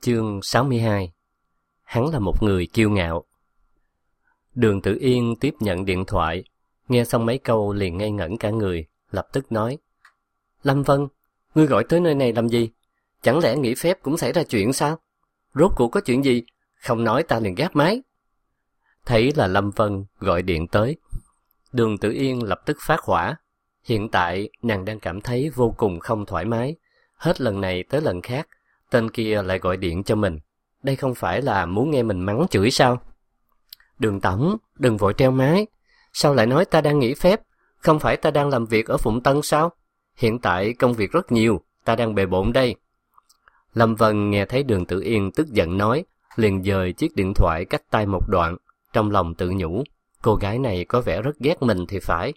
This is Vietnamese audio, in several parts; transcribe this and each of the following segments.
Chương 62. Hắn là một người kiêu ngạo. Đường Tử Yên tiếp nhận điện thoại, nghe xong mấy câu liền ngây ngẩn cả người, lập tức nói: Lâm Vân, ngươi gọi tới nơi này làm gì? Chẳng lẽ nghỉ phép cũng xảy ra chuyện sao? Rốt cuộc có chuyện gì? Không nói ta liền gác máy. Thấy là Lâm Vân gọi điện tới, Đường Tử Yên lập tức phát hỏa. Hiện tại nàng đang cảm thấy vô cùng không thoải mái. Hết lần này tới lần khác, tên kia lại gọi điện cho mình. Đây không phải là muốn nghe mình mắng chửi sao? Đường tổng, đừng vội treo máy. Sao lại nói ta đang nghỉ phép? Không phải ta đang làm việc ở Phụng Tân sao? Hiện tại công việc rất nhiều, ta đang bề bộn đây. Lâm Vân nghe thấy Đường Tử Yên tức giận nói, liền dời chiếc điện thoại cách tay một đoạn, trong lòng tự nhủ, cô gái này có vẻ rất ghét mình thì phải.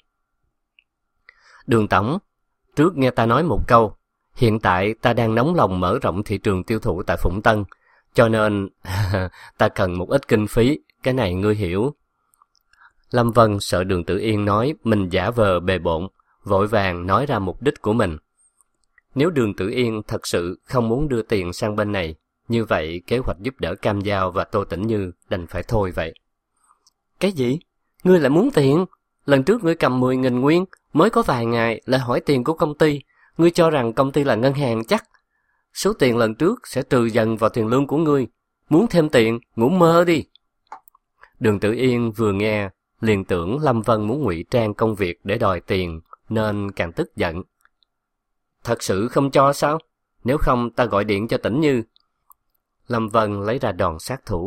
Đường tổng, trước nghe ta nói một câu, hiện tại ta đang nóng lòng mở rộng thị trường tiêu thụ tại Phụng Tân, cho nên ta cần một ít kinh phí, cái này ngươi hiểu. Lâm Vân sợ Đường Tử Yên nói mình giả vờ bề bộn, vội vàng nói ra mục đích của mình. Nếu Đường Tử Yên thật sự không muốn đưa tiền sang bên này, như vậy kế hoạch giúp đỡ Cam Giao và Tô Tĩnh Như đành phải thôi vậy. Cái gì? Ngươi lại muốn tiền? Lần trước ngươi cầm 10.000 nguyên, mới có vài ngày lại hỏi tiền của công ty. Ngươi cho rằng công ty là ngân hàng chắc. Số tiền lần trước sẽ trừ dần vào tiền lương của ngươi. Muốn thêm tiền, ngủ mơ đi. Đường Tử Yên vừa nghe, liền tưởng Lâm Vân muốn ngụy trang công việc để đòi tiền, nên càng tức giận. Thật sự không cho sao? Nếu không ta gọi điện cho Tĩnh Như. Lâm Vân lấy ra đòn sát thủ.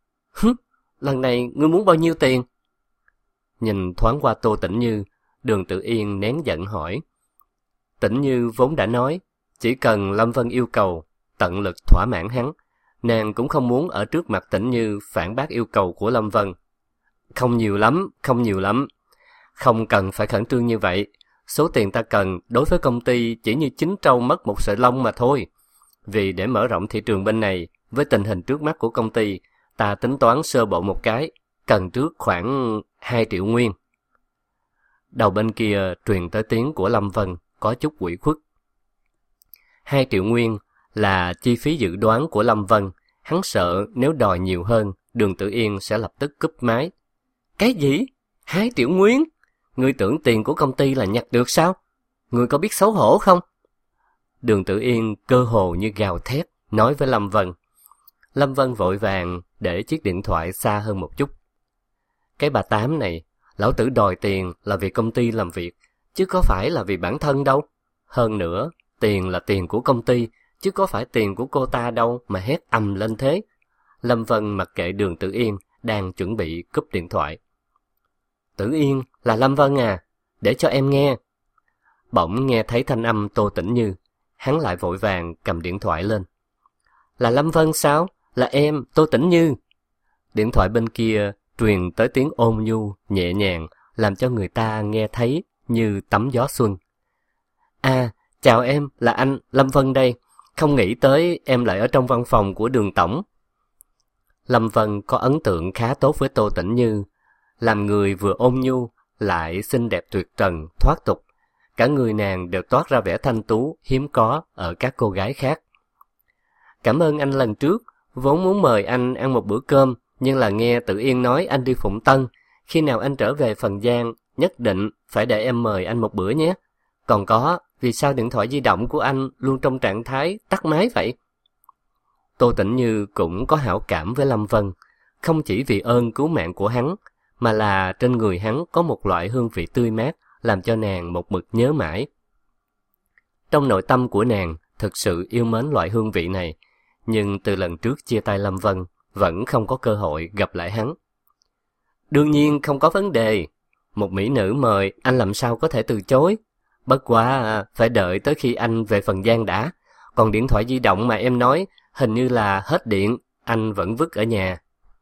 Lần này ngươi muốn bao nhiêu tiền? Nhìn thoáng qua Tô Tĩnh Như, Đường Tử Yên nén giận hỏi. Tĩnh Như vốn đã nói, chỉ cần Lâm Vân yêu cầu, tận lực thỏa mãn hắn. Nàng cũng không muốn ở trước mặt Tĩnh Như phản bác yêu cầu của Lâm Vân. Không nhiều lắm, không nhiều lắm. Không cần phải khẩn trương như vậy. Số tiền ta cần đối với công ty chỉ như chín trâu mất một sợi lông mà thôi. Vì để mở rộng thị trường bên này, với tình hình trước mắt của công ty, ta tính toán sơ bộ một cái, cần trước khoảng 2 triệu nguyên. Đầu bên kia truyền tới tiếng của Lâm Vân, có chút ủy khuất. 2 triệu nguyên là chi phí dự đoán của Lâm Vân. Hắn sợ nếu đòi nhiều hơn, Đường Tử Yên sẽ lập tức cúp máy. Cái gì? 2 triệu nguyên? Ngươi tưởng tiền của công ty là nhặt được sao? Ngươi có biết xấu hổ không? Đường Tử Yên cơ hồ như gào thét, nói với Lâm Vân. Lâm Vân vội vàng để chiếc điện thoại xa hơn một chút. Cái bà Tám này, lão tử đòi tiền là vì công ty làm việc, chứ có phải là vì bản thân đâu. Hơn nữa, tiền là tiền của công ty, chứ có phải tiền của cô ta đâu mà hét ầm lên thế. Lâm Vân mặc kệ Đường Tử Yên, đang chuẩn bị cúp điện thoại. Tử Yên, là Lâm Vân à, để cho em nghe. Bỗng nghe thấy thanh âm Tô Tĩnh Như, hắn lại vội vàng cầm điện thoại lên. Là Lâm Vân sao? Là em, Tô Tĩnh Như. Điện thoại bên kia truyền tới tiếng ôn nhu, nhẹ nhàng, làm cho người ta nghe thấy như tắm gió xuân. À, chào em, là anh, Lâm Vân đây. Không nghĩ tới em lại ở trong văn phòng của Đường tổng. Lâm Vân có ấn tượng khá tốt với Tô Tĩnh Như, làm người vừa ôn nhu, lại xinh đẹp tuyệt trần, thoát tục. Cả người nàng đều toát ra vẻ thanh tú, hiếm có ở các cô gái khác. Cảm ơn anh lần trước, vốn muốn mời anh ăn một bữa cơm, nhưng là nghe Tử Yên nói anh đi Phụng Tân. Khi nào anh trở về Phần Giang, nhất định phải để em mời anh một bữa nhé. Còn có, vì sao điện thoại di động của anh luôn trong trạng thái tắt máy vậy? Tô Tĩnh Như cũng có hảo cảm với Lâm Vân, không chỉ vì ơn cứu mạng của hắn, mà là trên người hắn có một loại hương vị tươi mát, làm cho nàng một mực nhớ mãi. Trong nội tâm của nàng, thực sự yêu mến loại hương vị này, nhưng từ lần trước chia tay Lâm Vân, vẫn không có cơ hội gặp lại hắn. Đương nhiên không có vấn đề, một mỹ nữ mời anh làm sao có thể từ chối. Bất quá phải đợi tới khi anh về Phần Giang đã, còn điện thoại di động mà em nói hình như là hết điện, anh vẫn vứt ở nhà.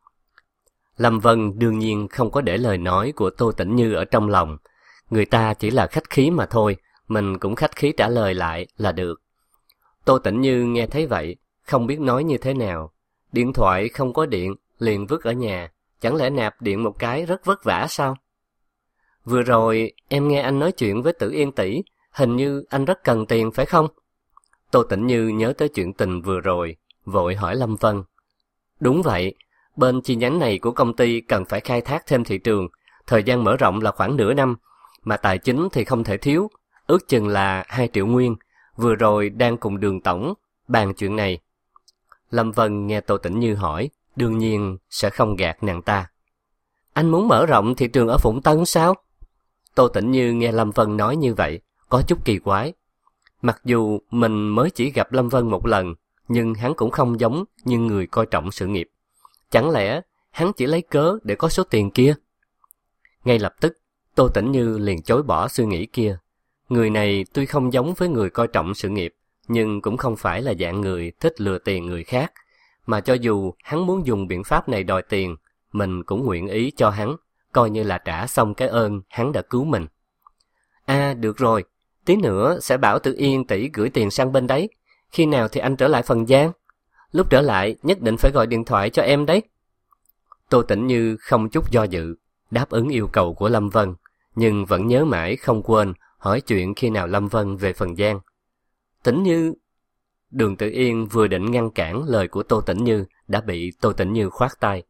Lâm Vân đương nhiên không có để lời nói của Tô Tĩnh Như ở trong lòng. Người ta chỉ là khách khí mà thôi, mình cũng khách khí trả lời lại là được. Tô Tĩnh Như nghe thấy vậy, không biết nói như thế nào. Điện thoại không có điện, liền vứt ở nhà, chẳng lẽ nạp điện một cái rất vất vả sao? Vừa rồi em nghe anh nói chuyện với Tử Yên tỷ, hình như anh rất cần tiền phải không? Tô Tĩnh Như nhớ tới chuyện tình vừa rồi, vội hỏi Lâm Vân. Đúng vậy, bên chi nhánh này của công ty cần phải khai thác thêm thị trường, thời gian mở rộng là khoảng nửa năm, mà tài chính thì không thể thiếu, ước chừng là 2 triệu nguyên, vừa rồi đang cùng Đường tổng bàn chuyện này. Lâm Vân nghe Tô Tĩnh Như hỏi, đương nhiên sẽ không gạt nàng ta. Anh muốn mở rộng thị trường ở Phụng Tân sao? Tô Tĩnh Như nghe Lâm Vân nói như vậy, có chút kỳ quái. Mặc dù mình mới chỉ gặp Lâm Vân một lần, nhưng hắn cũng không giống như người coi trọng sự nghiệp. Chẳng lẽ hắn chỉ lấy cớ để có số tiền kia? Ngay lập tức, Tô Tĩnh Như liền chối bỏ suy nghĩ kia. Người này tuy không giống với người coi trọng sự nghiệp, nhưng cũng không phải là dạng người thích lừa tiền người khác, mà cho dù hắn muốn dùng biện pháp này đòi tiền, mình cũng nguyện ý cho hắn, coi như là trả xong cái ơn hắn đã cứu mình. Được rồi, tí nữa sẽ bảo Tử Yên tỷ gửi tiền sang bên đấy. Khi nào thì anh trở lại Phần Giang? Lúc trở lại nhất định phải gọi điện thoại cho em đấy. Tô Tĩnh Như không chút do dự, đáp ứng yêu cầu của Lâm Vân, nhưng vẫn nhớ mãi không quên hỏi chuyện khi nào Lâm Vân về Phần Giang. Tĩnh Như... Đường Tử Yên vừa định ngăn cản lời của Tô Tĩnh Như đã bị Tô Tĩnh Như khoát tay.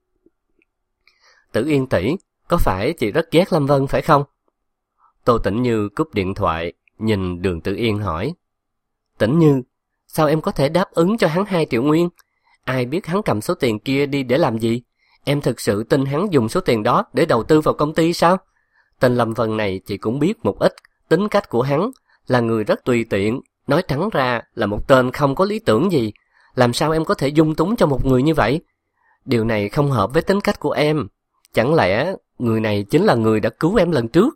Tử Yên tỷ, có phải chị rất ghét Lâm Vân phải không? Tô Tĩnh Như cúp điện thoại, nhìn Đường Tử Yên hỏi. Tĩnh Như, sao em có thể đáp ứng cho hắn 2 triệu nguyên? Ai biết hắn cầm số tiền kia đi để làm gì? Em thực sự tin hắn dùng số tiền đó để đầu tư vào công ty sao? Tên Lâm Vân này chị cũng biết một ít, tính cách của hắn là người rất tùy tiện, nói trắng ra là một tên không có lý tưởng gì. Làm sao em có thể dung túng cho một người như vậy? Điều này không hợp với tính cách của em. Chẳng lẽ người này chính là người đã cứu em lần trước?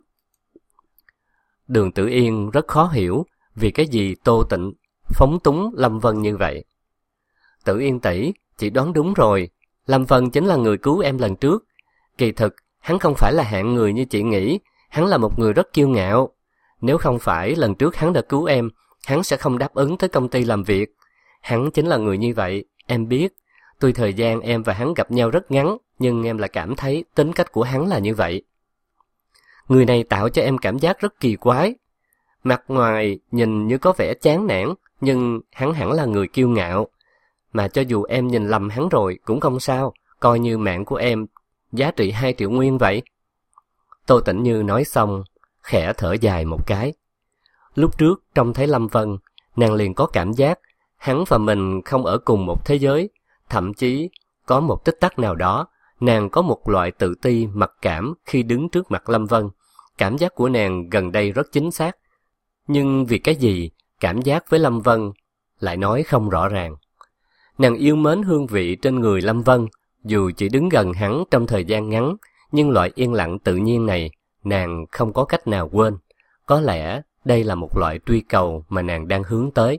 Đường Tử Yên rất khó hiểu vì cái gì Tô Tịnh phóng túng Lâm Vân như vậy. Tử Yên tỷ, chị đoán đúng rồi, Lâm Vân chính là người cứu em lần trước. Kỳ thực, hắn không phải là hạng người như chị nghĩ, hắn là một người rất kiêu ngạo. Nếu không phải lần trước hắn đã cứu em, hắn sẽ không đáp ứng tới công ty làm việc. Hắn chính là người như vậy, em biết. Tuy thời gian em và hắn gặp nhau rất ngắn, nhưng em lại cảm thấy tính cách của hắn là như vậy. Người này tạo cho em cảm giác rất kỳ quái. Mặt ngoài nhìn như có vẻ chán nản, nhưng hắn hẳn là người kiêu ngạo. Mà cho dù em nhìn lầm hắn rồi cũng không sao, coi như mạng của em giá trị 2 triệu nguyên vậy. Tô Tĩnh Như nói xong, khẽ thở dài một cái. Lúc trước trông thấy Lâm Vân, nàng liền có cảm giác hắn và mình không ở cùng một thế giới. Thậm chí có một tích tắc nào đó, nàng có một loại tự ti mặc cảm khi đứng trước mặt Lâm Vân. Cảm giác của nàng gần đây rất chính xác. Nhưng vì cái gì, cảm giác với Lâm Vân lại nói không rõ ràng. Nàng yêu mến hương vị trên người Lâm Vân, dù chỉ đứng gần hắn trong thời gian ngắn, nhưng loại yên lặng tự nhiên này, nàng không có cách nào quên. Có lẽ đây là một loại truy cầu mà nàng đang hướng tới.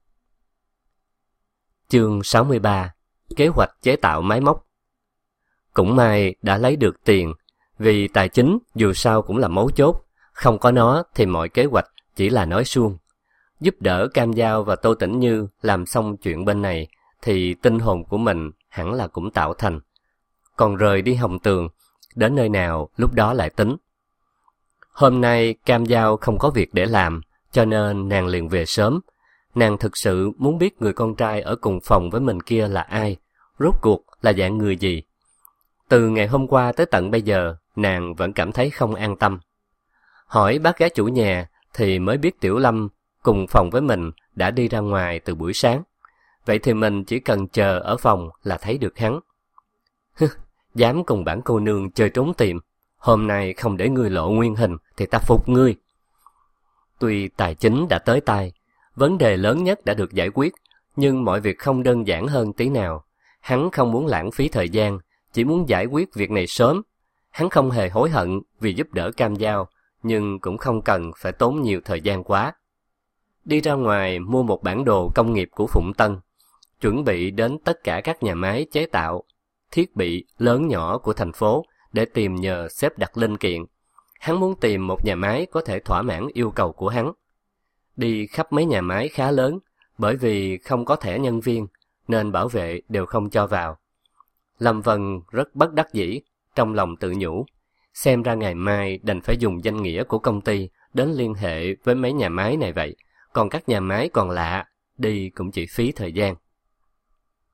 Chương 63. Kế hoạch chế tạo máy móc. Cũng may đã lấy được tiền, vì tài chính dù sao cũng là mấu chốt, không có nó thì mọi kế hoạch chỉ là nói suông. Giúp đỡ Cam Giao và Tô Tĩnh Như làm xong chuyện bên này, thì tinh hồn của mình hẳn là cũng tạo thành. Còn rời đi Hồng Tường, đến nơi nào lúc đó lại tính. Hôm nay Cam Giao không có việc để làm, cho nên nàng liền về sớm. Nàng thực sự muốn biết người con trai ở cùng phòng với mình kia là ai, rốt cuộc là dạng người gì. Từ ngày hôm qua tới tận bây giờ, nàng vẫn cảm thấy không an tâm. Hỏi bác gái chủ nhà thì mới biết Tiểu Lâm cùng phòng với mình đã đi ra ngoài từ buổi sáng. Vậy thì mình chỉ cần chờ ở phòng là thấy được hắn. Dám cùng bản cô nương chơi trốn tìm, hôm nay không để ngươi lộ nguyên hình thì ta phục ngươi. Tuy tài chính đã tới tay, vấn đề lớn nhất đã được giải quyết, nhưng mọi việc không đơn giản hơn tí nào. Hắn không muốn lãng phí thời gian, chỉ muốn giải quyết việc này sớm. Hắn không hề hối hận vì giúp đỡ Cam Giao, nhưng cũng không cần phải tốn nhiều thời gian quá. Đi ra ngoài mua một bản đồ công nghiệp của Phụng Tân, chuẩn bị đến tất cả các nhà máy chế tạo thiết bị lớn nhỏ của thành phố để tìm nhờ xếp đặt linh kiện. Hắn muốn tìm một nhà máy có thể thỏa mãn yêu cầu của hắn. Đi khắp mấy nhà máy khá lớn, bởi vì không có thẻ nhân viên nên bảo vệ đều không cho vào. Lâm Vân rất bất đắc dĩ, trong lòng tự nhủ, xem ra ngày mai đành phải dùng danh nghĩa của công ty đến liên hệ với mấy nhà máy này vậy, còn các nhà máy còn lạ, đi cũng chỉ phí thời gian.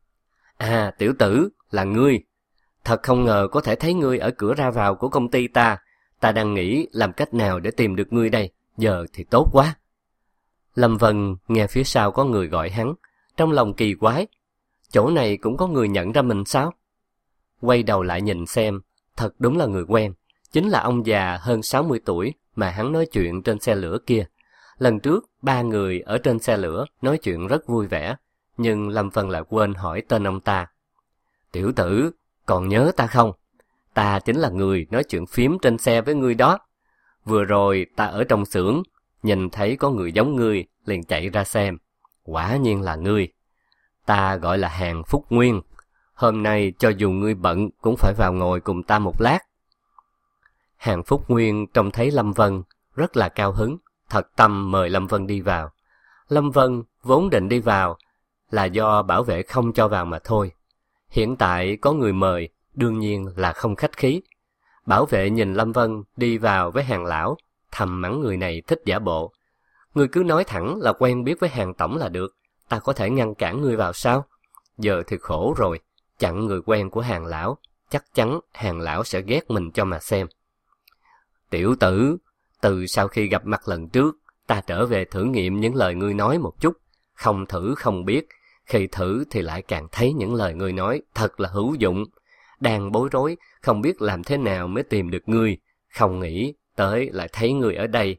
À, tiểu tử, là ngươi. Thật không ngờ có thể thấy ngươi ở cửa ra vào của công ty ta. Ta đang nghĩ làm cách nào để tìm được ngươi đây. Giờ thì tốt quá. Lâm Vân nghe phía sau có người gọi hắn, trong lòng kỳ quái. Chỗ này cũng có người nhận ra mình sao? Quay đầu lại nhìn xem, thật đúng là người quen. Chính là ông già hơn 60 tuổi mà hắn nói chuyện trên xe lửa kia. Lần trước, 3 người ở trên xe lửa nói chuyện rất vui vẻ, nhưng Lâm Vân lại quên hỏi tên ông ta. Tiểu tử, còn nhớ ta không? Ta chính là người nói chuyện phím trên xe với ngươi đó. Vừa rồi ta ở trong xưởng, nhìn thấy có người giống ngươi, liền chạy ra xem. Quả nhiên là ngươi. Ta gọi là Hàn Phúc Nguyên. Hôm nay cho dù ngươi bận cũng phải vào ngồi cùng ta một lát. Hàn Phúc Nguyên trông thấy Lâm Vân rất là cao hứng, thật tâm mời Lâm Vân đi vào. Lâm Vân vốn định đi vào là do bảo vệ không cho vào mà thôi. Hiện tại có người mời, đương nhiên là không khách khí. Bảo vệ nhìn Lâm Vân đi vào với Hàn lão, thầm mắng người này thích giả bộ. Ngươi cứ nói thẳng là quen biết với Hàn tổng là được, ta có thể ngăn cản ngươi vào sao? Giờ thì khổ rồi, chặn người quen của Hàn lão, chắc chắn Hàn lão sẽ ghét mình cho mà xem. Tiểu tử, từ sau khi gặp mặt lần trước, ta trở về thử nghiệm những lời ngươi nói một chút, không thử không biết, khi thử thì lại càng thấy những lời ngươi nói thật là hữu dụng. Đang bối rối, không biết làm thế nào mới tìm được ngươi, không nghĩ tới lại thấy ngươi ở đây.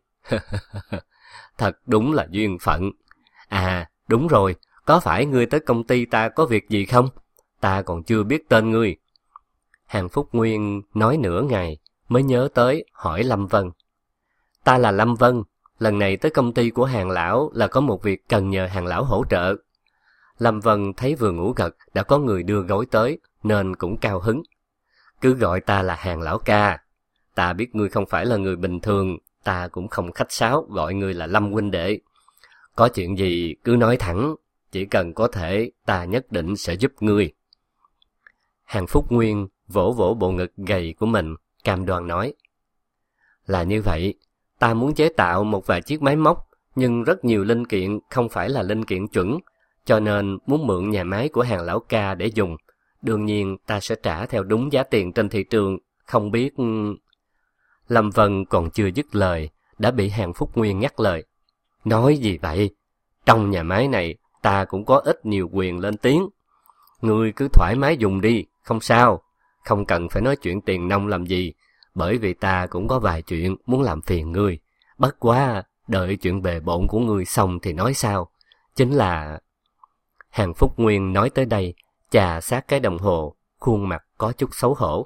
Thật đúng là duyên phận. À, đúng rồi, có phải ngươi tới công ty ta có việc gì không? Ta còn chưa biết tên ngươi. Hàn Phúc Nguyên nói nửa ngày, mới nhớ tới hỏi Lâm Vân. Ta là Lâm Vân, lần này tới công ty của Hàn lão là có một việc cần nhờ Hàn lão hỗ trợ. Lâm Vân thấy vừa ngủ gật đã có người đưa gối tới, nên cũng cao hứng. Cứ gọi ta là Hàn lão ca. Ta biết ngươi không phải là người bình thường, ta cũng không khách sáo gọi ngươi là Lâm huynh đệ. Có chuyện gì cứ nói thẳng, chỉ cần có thể ta nhất định sẽ giúp ngươi. Hàn Phúc Nguyên vỗ vỗ bộ ngực gầy của mình, cam đoan nói. Là như vậy, ta muốn chế tạo một vài chiếc máy móc, nhưng rất nhiều linh kiện không phải là linh kiện chuẩn, cho nên muốn mượn nhà máy của Hàn lão ca để dùng. Đương nhiên ta sẽ trả theo đúng giá tiền trên thị trường, không biết... Lâm Vân còn chưa dứt lời, đã bị Hàn Phúc Nguyên ngắt lời. Nói gì vậy? Trong nhà máy này, ta cũng có ít nhiều quyền lên tiếng. Ngươi cứ thoải mái dùng đi, không sao. Không cần phải nói chuyện tiền nong làm gì, bởi vì ta cũng có vài chuyện muốn làm phiền ngươi. Bất quá, đợi chuyện bề bộn của ngươi xong thì nói sao. Chính là... Hàn Phúc Nguyên nói tới đây, chà sát cái đồng hồ, khuôn mặt có chút xấu hổ.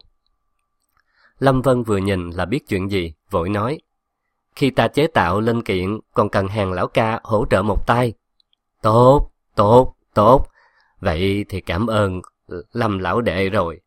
Lâm Vân vừa nhìn là biết chuyện gì, vội nói. Khi ta chế tạo linh kiện, còn cần Hàn lão ca hỗ trợ một tay. Tốt, tốt, tốt. Vậy thì cảm ơn Lâm lão đệ rồi.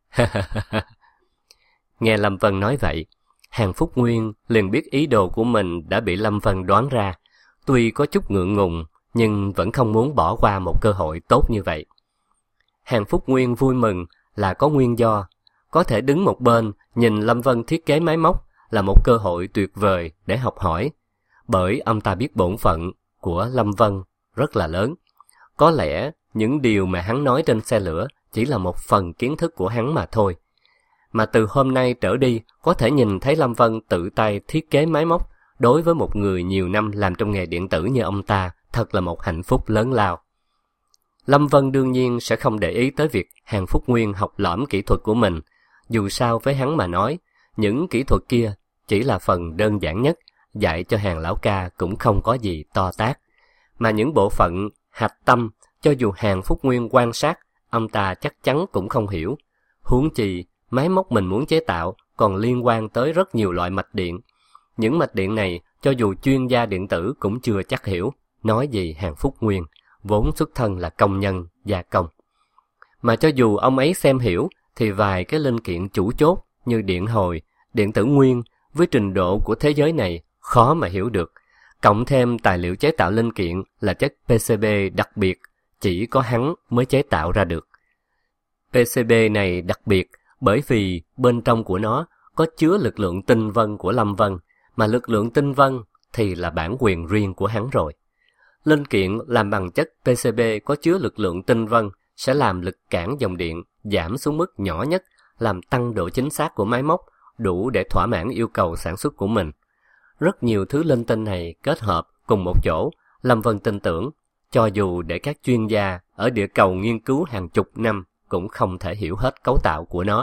Nghe Lâm Vân nói vậy, Hàn Phúc Nguyên liền biết ý đồ của mình đã bị Lâm Vân đoán ra. Tuy có chút ngượng ngùng, nhưng vẫn không muốn bỏ qua một cơ hội tốt như vậy. Hàn Phúc Nguyên vui mừng là có nguyên do. Có thể đứng một bên nhìn Lâm Vân thiết kế máy móc là một cơ hội tuyệt vời để học hỏi. Bởi ông ta biết bổn phận của Lâm Vân rất là lớn. Có lẽ những điều mà hắn nói trên xe lửa chỉ là một phần kiến thức của hắn mà thôi. Mà từ hôm nay trở đi, có thể nhìn thấy Lâm Vân tự tay thiết kế máy móc, đối với một người nhiều năm làm trong nghề điện tử như ông ta, thật là một hạnh phúc lớn lao. Lâm Vân đương nhiên sẽ không để ý tới việc Hàn Phúc Nguyên học lỏm kỹ thuật của mình. Dù sao với hắn mà nói, những kỹ thuật kia chỉ là phần đơn giản nhất, dạy cho Hàn lão ca cũng không có gì to tát. Mà những bộ phận hạch tâm, cho dù Hàn Phúc Nguyên quan sát, ông ta chắc chắn cũng không hiểu. Huống chi, máy móc mình muốn chế tạo còn liên quan tới rất nhiều loại mạch điện. Những mạch điện này, cho dù chuyên gia điện tử cũng chưa chắc hiểu, nói gì Hàn Phúc Nguyên, vốn xuất thân là công nhân, gia công. Mà cho dù ông ấy xem hiểu, thì vài cái linh kiện chủ chốt như điện hồi, điện tử nguyên, với trình độ của thế giới này, khó mà hiểu được. Cộng thêm tài liệu chế tạo linh kiện là chất PCB đặc biệt, chỉ có hắn mới chế tạo ra được. PCB này đặc biệt bởi vì bên trong của nó có chứa lực lượng tinh vân của Lâm Vân, mà lực lượng tinh vân thì là bản quyền riêng của hắn rồi. Linh kiện làm bằng chất PCB có chứa lực lượng tinh vân sẽ làm lực cản dòng điện giảm xuống mức nhỏ nhất, làm tăng độ chính xác của máy móc, đủ để thỏa mãn yêu cầu sản xuất của mình. Rất nhiều thứ linh tinh này kết hợp cùng một chỗ, Lâm Vân tin tưởng, cho dù để các chuyên gia ở địa cầu nghiên cứu hàng chục năm cũng không thể hiểu hết cấu tạo của nó.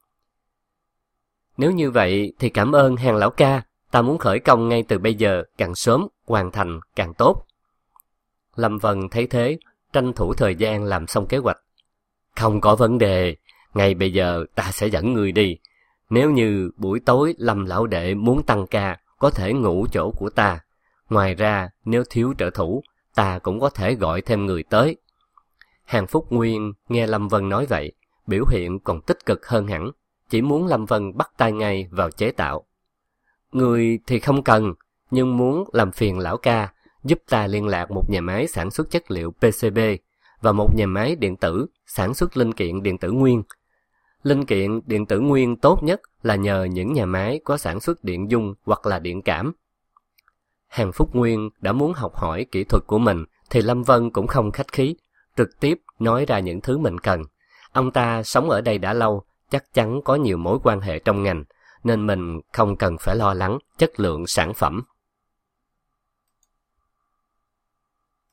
Nếu như vậy thì cảm ơn Hàng lão ca, ta muốn khởi công ngay từ bây giờ, càng sớm hoàn thành càng tốt. Lâm Vân thấy thế, tranh thủ thời gian làm xong kế hoạch. Không có vấn đề, ngay bây giờ ta sẽ dẫn người đi. Nếu như buổi tối Lâm lão đệ muốn tăng ca, có thể ngủ chỗ của ta. Ngoài ra, nếu thiếu trợ thủ, ta cũng có thể gọi thêm người tới. Hàng Phúc Nguyên nghe Lâm Vân nói vậy, biểu hiện còn tích cực hơn hẳn, chỉ muốn Lâm Vân bắt tay ngay vào chế tạo. Người thì không cần, nhưng muốn làm phiền lão ca, giúp ta liên lạc một nhà máy sản xuất chất liệu PCB và một nhà máy điện tử sản xuất linh kiện điện tử nguyên. Linh kiện điện tử nguyên tốt nhất là nhờ những nhà máy có sản xuất điện dung hoặc là điện cảm. Hàng Phúc Nguyên đã muốn học hỏi kỹ thuật của mình thì Lâm Vân cũng không khách khí, trực tiếp nói ra những thứ mình cần. Ông ta sống ở đây đã lâu, chắc chắn có nhiều mối quan hệ trong ngành, nên mình không cần phải lo lắng chất lượng sản phẩm.